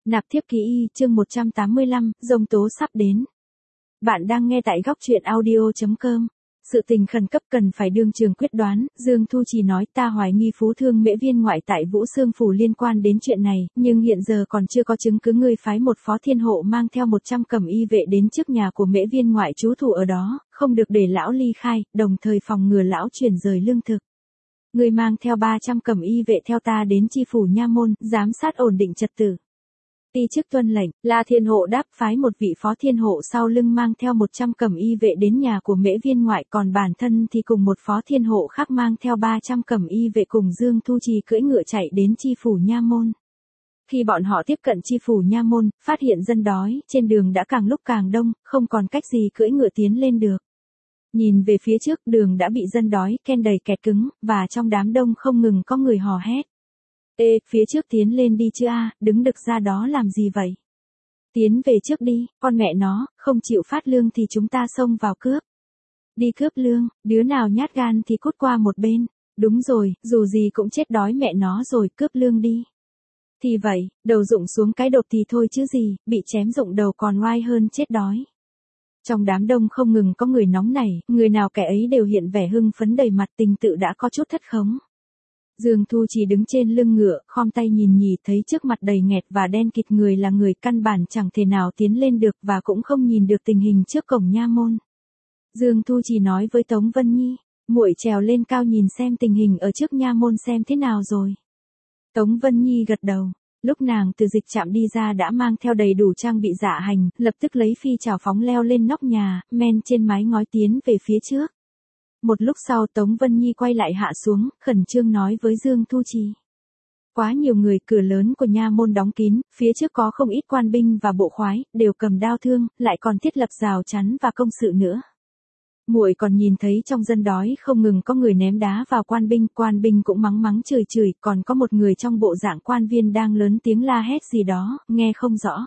Nạp thiếp ký y, chương 185, giông tố sắp đến. Bạn đang nghe tại góc truyện audio.com. Sự tình khẩn cấp cần phải đương trường quyết đoán, Dương Thu Trì nói ta hoài nghi Phú Thương Mễ Viên ngoại tại Vũ Xương Phủ liên quan đến chuyện này, nhưng hiện giờ còn chưa có chứng cứ. Ngươi phái một phó thiên hộ mang theo 100 cẩm y vệ đến trước nhà của Mễ Viên ngoại trú thủ ở đó, không được để lão ly khai, đồng thời phòng ngừa lão chuyển rời lương thực. Ngươi mang theo 300 cẩm y vệ theo ta đến chi phủ nha môn, giám sát ổn định trật tự. Ti chức tuân lệnh, La Thiên Hộ đáp phái một vị phó thiên hộ sau lưng mang theo 100 cẩm y vệ đến nhà của Mễ Viên ngoại, còn bản thân thì cùng một phó thiên hộ khác mang theo 300 cẩm y vệ cùng Dương Thu Trì cưỡi ngựa chạy đến chi phủ nha môn. Khi bọn họ tiếp cận chi phủ nha môn, phát hiện dân đói, trên đường đã càng lúc càng đông, không còn cách gì cưỡi ngựa tiến lên được. Nhìn về phía trước, đường đã bị dân đói ken đầy kẹt cứng, và trong đám đông không ngừng có người hò hét. Ê, phía trước tiến lên đi chứ a, đứng đực ra đó làm gì vậy? Tiến về trước đi, con mẹ nó, không chịu phát lương thì chúng ta xông vào cướp. Đi cướp lương, đứa nào nhát gan thì cút qua một bên. Đúng rồi, dù gì cũng chết đói mẹ nó rồi, cướp lương đi. Thì vậy, đầu rụng xuống cái đột thì thôi chứ gì, bị chém rụng đầu còn oai hơn chết đói. Trong đám đông không ngừng có người nóng nảy, người nào kẻ ấy đều hiện vẻ hưng phấn đầy mặt, tình tự đã có chút thất khống. Dương Thu Trì đứng trên lưng ngựa, khom tay nhìn nhì, thấy trước mặt đầy nghẹt và đen kịt người là người căn bản chẳng thể nào tiến lên được và cũng không nhìn được tình hình trước cổng nha môn. Dương Thu Trì nói với Tống Vân Nhi, muội trèo lên cao nhìn xem tình hình ở trước nha môn xem thế nào rồi. Tống Vân Nhi gật đầu, lúc nàng từ dịch trạm đi ra đã mang theo đầy đủ trang bị dạ hành, lập tức lấy phi chảo phóng leo lên nóc nhà, men trên mái ngói tiến về phía trước. Một lúc sau Tống Vân Nhi quay lại hạ xuống, khẩn trương nói với Dương Thu Trì. Quá nhiều người, cửa lớn của nha môn đóng kín, phía trước có không ít quan binh và bộ khoái, đều cầm đao thương, lại còn thiết lập rào chắn và công sự nữa. Muội còn nhìn thấy trong dân đói không ngừng có người ném đá vào quan binh cũng mắng mắng chửi chửi, còn có một người trong bộ dạng quan viên đang lớn tiếng la hét gì đó, nghe không rõ.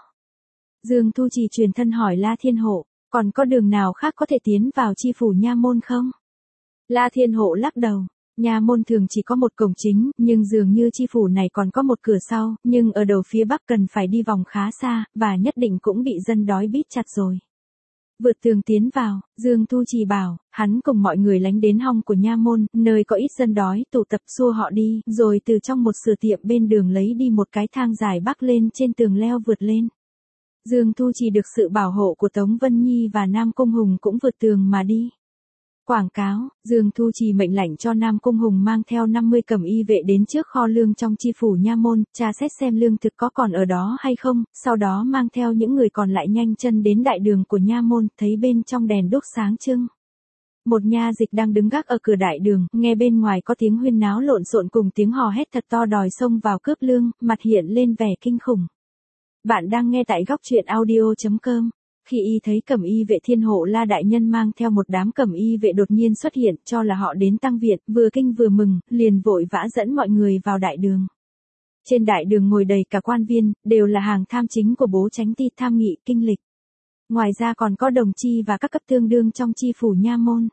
Dương Thu Trì truyền thân hỏi La Thiên Hộ, còn có đường nào khác có thể tiến vào chi phủ nha môn không? La Thiên Hộ lắc đầu, nha môn thường chỉ có một cổng chính, nhưng dường như chi phủ này còn có một cửa sau, nhưng ở đầu phía bắc cần phải đi vòng khá xa, và nhất định cũng bị dân đói bít chặt rồi. Vượt tường tiến vào, Dương Thu Trì bảo, hắn cùng mọi người lánh đến hong của nha môn, nơi có ít dân đói, tụ tập xua họ đi, rồi từ trong một sửa tiệm bên đường lấy đi một cái thang dài bắc lên trên tường leo vượt lên. Dương Thu Trì được sự bảo hộ của Tống Vân Nhi và Nam Cung Hùng cũng vượt tường mà đi. Quảng cáo, Dương Thu Trì mệnh lệnh cho Nam Cung Hùng mang theo 50 cẩm y vệ đến trước kho lương trong chi phủ nha môn, tra xét xem lương thực có còn ở đó hay không, sau đó mang theo những người còn lại nhanh chân đến đại đường của nha môn, thấy bên trong đèn đuốc sáng trưng. Một nha dịch đang đứng gác ở cửa đại đường, nghe bên ngoài có tiếng huyên náo lộn xộn cùng tiếng hò hét thật to đòi xông vào cướp lương, mặt hiện lên vẻ kinh khủng. Bạn đang nghe tại góc truyện audio.com. Khi y thấy cẩm y vệ thiên hộ La đại nhân mang theo một đám cẩm y vệ đột nhiên xuất hiện, cho là họ đến tăng viện, vừa kinh vừa mừng, liền vội vã dẫn mọi người vào đại đường. Trên đại đường ngồi đầy cả quan viên, đều là hàng tham chính của bố Chánh Ti tham nghị kinh lịch. Ngoài ra còn có đồng chi và các cấp tương đương trong chi phủ nha môn.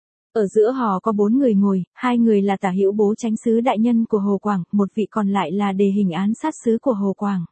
Ở giữa họ có 4 người ngồi, 2 người là tả hữu bố Chánh sứ đại nhân của Hồ Quảng, một vị còn lại là đề hình án sát sứ của Hồ Quảng.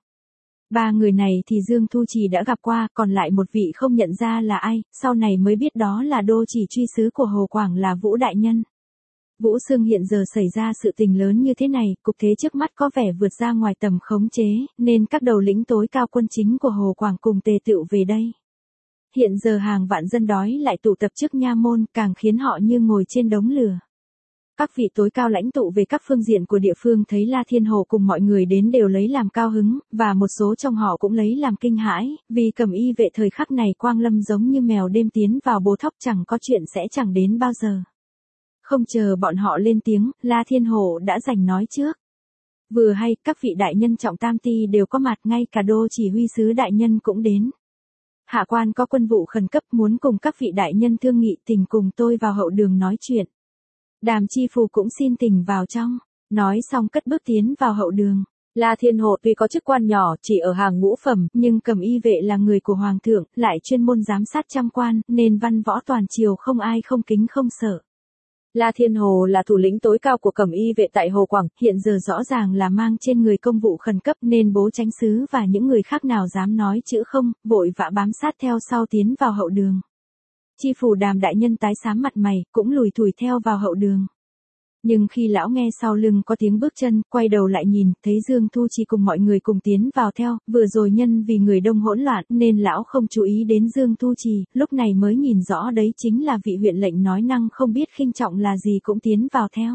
3 người này thì Dương Thu Trì đã gặp qua, còn lại một vị không nhận ra là ai, sau này mới biết đó là đô chỉ truy sứ của Hồ Quảng là Vũ đại nhân. Vũ Xương hiện giờ xảy ra sự tình lớn như thế này, cục thế trước mắt có vẻ vượt ra ngoài tầm khống chế, nên các đầu lĩnh tối cao quân chính của Hồ Quảng cùng tề tựu về đây. Hiện giờ hàng vạn dân đói lại tụ tập trước nha môn, càng khiến họ như ngồi trên đống lửa. Các vị tối cao lãnh tụ về các phương diện của địa phương thấy La Thiên Hộ cùng mọi người đến đều lấy làm cao hứng, và một số trong họ cũng lấy làm kinh hãi, vì cẩm y vệ thời khắc này quang lâm giống như mèo đêm tiến vào bồ thóc, chẳng có chuyện sẽ chẳng đến bao giờ. Không chờ bọn họ lên tiếng, La Thiên Hộ đã giành nói trước. Vừa hay, các vị đại nhân trọng tam ti đều có mặt, ngay cả đô chỉ huy sứ đại nhân cũng đến. Hạ quan có quân vụ khẩn cấp muốn cùng các vị đại nhân thương nghị, tình cùng tôi vào hậu đường nói chuyện. Đàm chi phủ cũng xin thỉnh vào trong, nói xong cất bước tiến vào hậu đường. La Thiên Hộ tuy có chức quan nhỏ, chỉ ở hàng ngũ phẩm, nhưng cẩm y vệ là người của hoàng thượng, lại chuyên môn giám sát trăm quan, nên văn võ toàn triều không ai không kính không sợ. La Thiên Hồ là thủ lĩnh tối cao của Cẩm Y vệ tại Hồ Quảng, hiện giờ rõ ràng là mang trên người công vụ khẩn cấp nên Bố Chánh Sứ và những người khác nào dám nói chữ không, vội vã bám sát theo sau tiến vào hậu đường. Chi phủ Đàm đại nhân tái xám mặt mày, cũng lủi thủi theo vào hậu đường. Nhưng khi lão nghe sau lưng có tiếng bước chân, quay đầu lại nhìn, thấy Dương Thu Trì cùng mọi người cùng tiến vào theo, vừa rồi nhân vì người đông hỗn loạn nên lão không chú ý đến Dương Thu Trì, lúc này mới nhìn rõ đấy chính là vị huyện lệnh nói năng không biết khinh trọng là gì cũng tiến vào theo.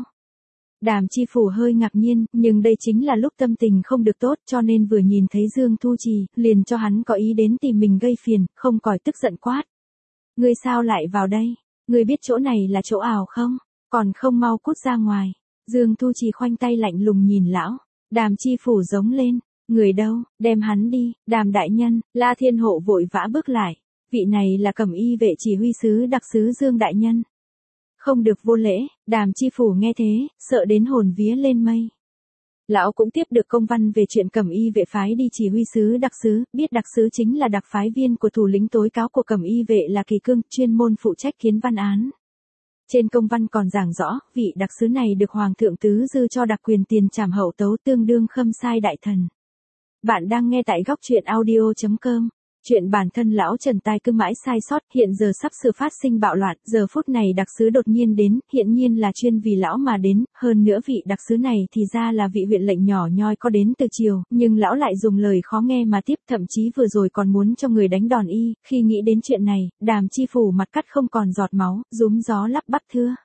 Đàm chi phủ hơi ngạc nhiên, nhưng đây chính là lúc tâm tình không được tốt cho nên vừa nhìn thấy Dương Thu Trì, liền cho hắn có ý đến tìm mình gây phiền, không còi tức giận quát. Ngươi sao lại vào đây? Ngươi biết chỗ này là chỗ ảo không? Còn không mau cút ra ngoài. Dương Thu Trì khoanh tay lạnh lùng nhìn lão. Đàm chi phủ giống lên. Người đâu, đem hắn đi. Đàm đại nhân, La Thiên Hộ vội vã bước lại. Vị này là Cẩm Y vệ chỉ huy sứ đặc sứ Dương đại nhân. Không được vô lễ. Đàm chi phủ nghe thế, sợ đến hồn vía lên mây. Lão cũng tiếp được công văn về chuyện Cẩm Y vệ phái đi chỉ huy sứ đặc sứ, biết đặc sứ chính là đặc phái viên của thủ lĩnh tối cao của Cẩm Y vệ là Kỳ Cương, chuyên môn phụ trách kiến văn án. Trên công văn còn giảng rõ, vị đặc sứ này được Hoàng thượng Tứ Dư cho đặc quyền tiền trảm hậu tấu tương đương khâm sai đại thần. Bạn đang nghe tại góc truyện audio.com. Chuyện bản thân lão Trần Tai cứ mãi sai sót, hiện giờ sắp sửa phát sinh bạo loạn, giờ phút này đặc sứ đột nhiên đến, hiện nhiên là chuyên vì lão mà đến, hơn nữa vị đặc sứ này thì ra là vị huyện lệnh nhỏ nhoi có đến từ chiều, nhưng lão lại dùng lời khó nghe mà tiếp, thậm chí vừa rồi còn muốn cho người đánh đòn y, khi nghĩ đến chuyện này, Đàm chi phủ mặt cắt không còn giọt máu, rúm gió lắp bắp thưa.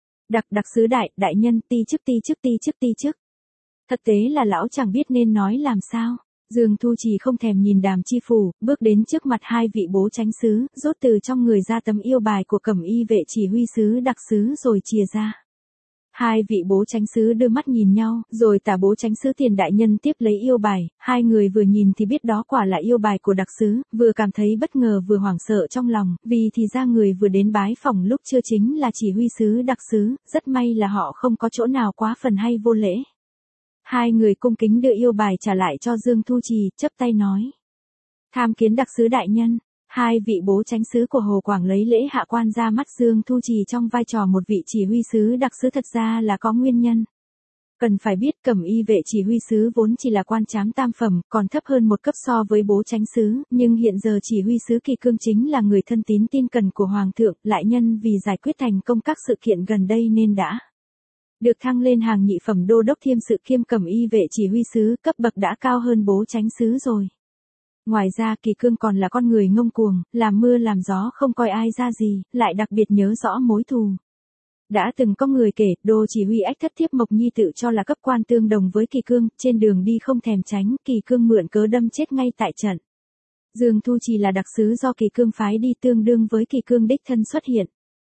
Đặc sứ đại nhân ti chức. Thật tế là lão chẳng biết nên nói làm sao. Dương Thu Trì không thèm nhìn Đàm chi phủ, bước đến trước mặt hai vị Bố Chánh Sứ, rút từ trong người ra tấm yêu bài của Cẩm Y vệ chỉ huy sứ đặc sứ rồi chìa ra. Hai vị Bố Chánh Sứ đưa mắt nhìn nhau, rồi tả Bố Chánh Sứ Tiền đại nhân tiếp lấy yêu bài, hai người vừa nhìn thì biết đó quả là yêu bài của đặc sứ, vừa cảm thấy bất ngờ vừa hoảng sợ trong lòng, vì thì ra người vừa đến bái phỏng lúc trưa chính là chỉ huy sứ đặc sứ, rất may là họ không có chỗ nào quá phần hay vô lễ. Hai người cung kính đưa yêu bài trả lại cho Dương Thu Trì, chắp tay nói. Tham kiến đặc sứ đại nhân, hai vị Bố Chánh Sứ của Hồ Quảng lấy lễ hạ quan ra mắt Dương Thu Trì trong vai trò một vị chỉ huy sứ đặc sứ thật ra là có nguyên nhân. Cần phải biết Cẩm Y vệ chỉ huy sứ vốn chỉ là quan trám tam phẩm, còn thấp hơn một cấp so với Bố Chánh Sứ, nhưng hiện giờ chỉ huy sứ Kỳ Cương chính là người thân tín tin cần của Hoàng thượng, lại nhân vì giải quyết thành công các sự kiện gần đây nên đã được thăng lên hàng nhị phẩm đô đốc thiêm sự kiêm Cẩm Y vệ chỉ huy sứ, cấp bậc đã cao hơn Bố Chánh Sứ rồi. Ngoài ra Kỳ Cương còn là con người ngông cuồng, làm mưa làm gió không coi ai ra gì, lại đặc biệt nhớ rõ mối thù. Đã từng có người kể, Đô chỉ huy Ách Thất Thiếp Mộc Nhi tự cho là cấp quan tương đồng với Kỳ Cương, trên đường đi không thèm tránh, Kỳ Cương mượn cớ đâm chết ngay tại trận. Dương Thu Trì là đặc sứ do Kỳ Cương phái đi tương đương với Kỳ Cương đích thân xuất hiện.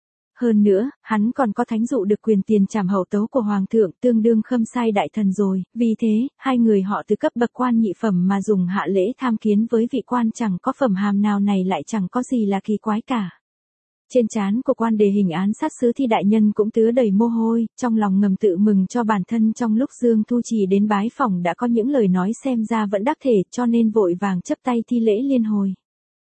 Hơn nữa, hắn còn có thánh dụ được quyền tiền trảm hậu tấu của Hoàng thượng tương đương khâm sai đại thần rồi, vì thế, hai người họ từ cấp bậc quan nhị phẩm mà dùng hạ lễ tham kiến với vị quan chẳng có phẩm hàm nào này lại chẳng có gì là kỳ quái cả. Trên trán của quan đề hình án sát sứ Thi đại nhân cũng tứa đầy mồ hôi, trong lòng ngầm tự mừng cho bản thân trong lúc Dương Thu Trì đến bái phỏng đã có những lời nói xem ra vẫn đắc thể cho nên vội vàng chấp tay thi lễ liên hồi.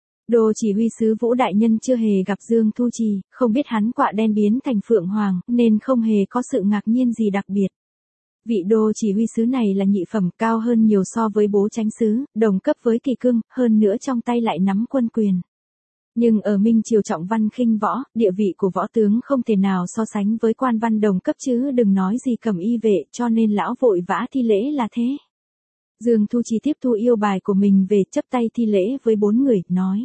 Đô chỉ huy sứ Vũ đại nhân chưa hề gặp Dương Thu Trì, không biết hắn quạ đen biến thành phượng hoàng, nên không hề có sự ngạc nhiên gì đặc biệt. Vị đô chỉ huy sứ này là nhị phẩm, cao hơn nhiều so với Bố Chánh Sứ, đồng cấp với Kỳ Cương, hơn nữa trong tay lại nắm quân quyền. Nhưng ở Minh Triều trọng văn khinh võ, địa vị của võ tướng không thể nào so sánh với quan văn đồng cấp chứ đừng nói gì Cẩm Y vệ, cho nên lão vội vã thi lễ là thế. Dương Thu Trì tiếp thu yêu bài của mình về, chấp tay thi lễ với bốn người, nói.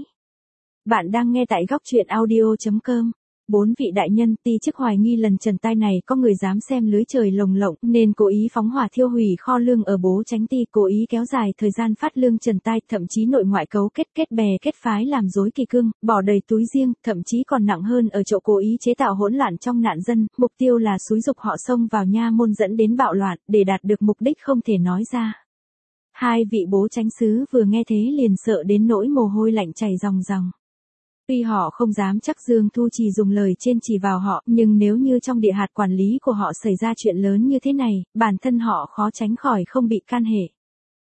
Bạn đang nghe tại góc truyện audio.com. Bốn vị đại nhân ti chức hoài nghi lần trần tai này có người dám xem lưới trời lồng lộng nên cố ý phóng hỏa thiêu hủy kho lương ở Bố Chánh ty, cố ý kéo dài thời gian phát lương trần tai, thậm chí nội ngoại cấu kết bè kết phái làm rối Kỳ Cương, bỏ đầy túi riêng, thậm chí còn nặng hơn ở chỗ cố ý chế tạo hỗn loạn trong nạn dân, mục tiêu là xúi dục họ xông vào nha môn dẫn đến bạo loạn, để đạt được mục đích không thể nói ra. Hai vị Bố Chánh Sứ vừa nghe thế liền sợ đến nỗi mồ hôi lạnh chảy ròng ròng. Tuy họ không dám chắc Dương Thu Trì dùng lời trên chỉ vào họ, nhưng nếu như trong địa hạt quản lý của họ xảy ra chuyện lớn như thế này, bản thân họ khó tránh khỏi không bị can hệ.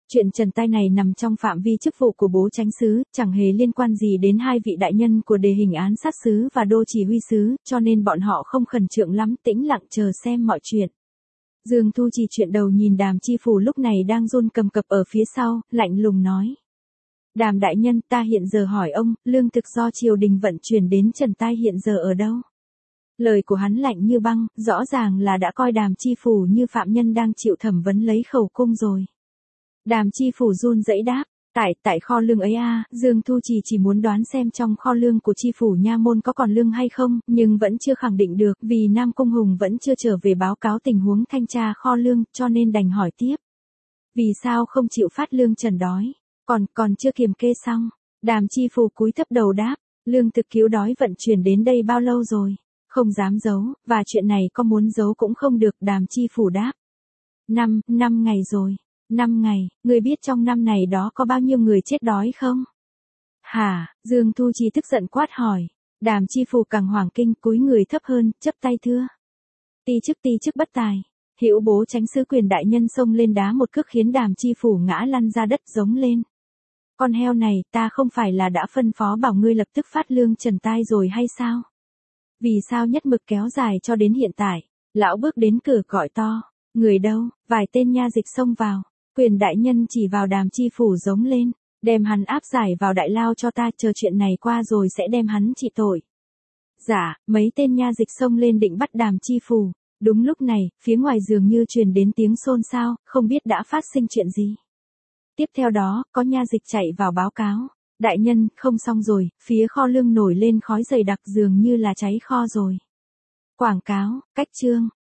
Chuyện trần tai này nằm trong phạm vi chức vụ của bố chánh xứ, chẳng hề liên quan gì đến hai vị đại nhân của đề hình án sát xứ và đô chỉ huy xứ, cho nên bọn họ không khẩn trương lắm, tĩnh lặng chờ xem mọi chuyện. Dương Thu Trì chuyện đầu nhìn Đàm Chi Phủ lúc này đang run cầm cập ở phía sau, lạnh lùng nói. Đàm đại nhân, ta hiện giờ hỏi ông, lương thực do triều đình vận chuyển đến Trần Tai hiện giờ ở đâu? Lời của hắn lạnh như băng, rõ ràng là đã coi Đàm Chi Phủ như phạm nhân đang chịu thẩm vấn lấy khẩu cung rồi. Đàm Chi Phủ run rẩy đáp, tại kho lương ấy à. Dương Thu Trì chỉ muốn đoán xem trong kho lương của Chi Phủ nha môn có còn lương hay không, nhưng vẫn chưa khẳng định được vì Nam Cung Hùng vẫn chưa trở về báo cáo tình huống thanh tra kho lương, cho nên đành hỏi tiếp. Vì sao không chịu phát lương trần đói? Còn chưa kiểm kê xong. Đàm Chi Phủ cúi thấp đầu đáp, lương thực cứu đói vận chuyển đến đây bao lâu rồi? Không dám giấu, và chuyện này có muốn giấu cũng không được. Đàm Chi Phủ đáp. 5 ngày rồi. 5 ngày, người biết trong năm này đó có bao nhiêu người chết đói không? Hả? Dương Thu Trì tức giận quát hỏi. Đàm Chi Phủ càng hoảng kinh, cúi người thấp hơn, chắp tay thưa. Ti chức bất tài. Hữu bố chánh sứ Quyền đại nhân xông lên đá một cước khiến Đàm Chi Phủ ngã lăn ra đất giống lên. Con heo này, ta không phải là đã phân phó bảo ngươi lập tức phát lương trần tai rồi hay sao? Vì sao nhất mực kéo dài cho đến hiện tại? Lão bước đến cửa gọi to. Người đâu? Vài tên nha dịch xông vào. Quyền đại nhân chỉ vào Đàm Chi Phủ giống lên. Đem hắn áp giải vào đại lao cho ta, chờ chuyện này qua rồi sẽ đem hắn trị tội. Dạ, mấy tên nha dịch xông lên định bắt Đàm Chi Phủ. Đúng lúc này, phía ngoài dường như truyền đến tiếng xôn xao, không biết đã phát sinh chuyện gì. Tiếp theo đó, có nha dịch chạy vào báo cáo. Đại nhân, không xong rồi, phía kho lương nổi lên khói dày đặc dường như là cháy kho rồi. Quảng cáo, cách chương.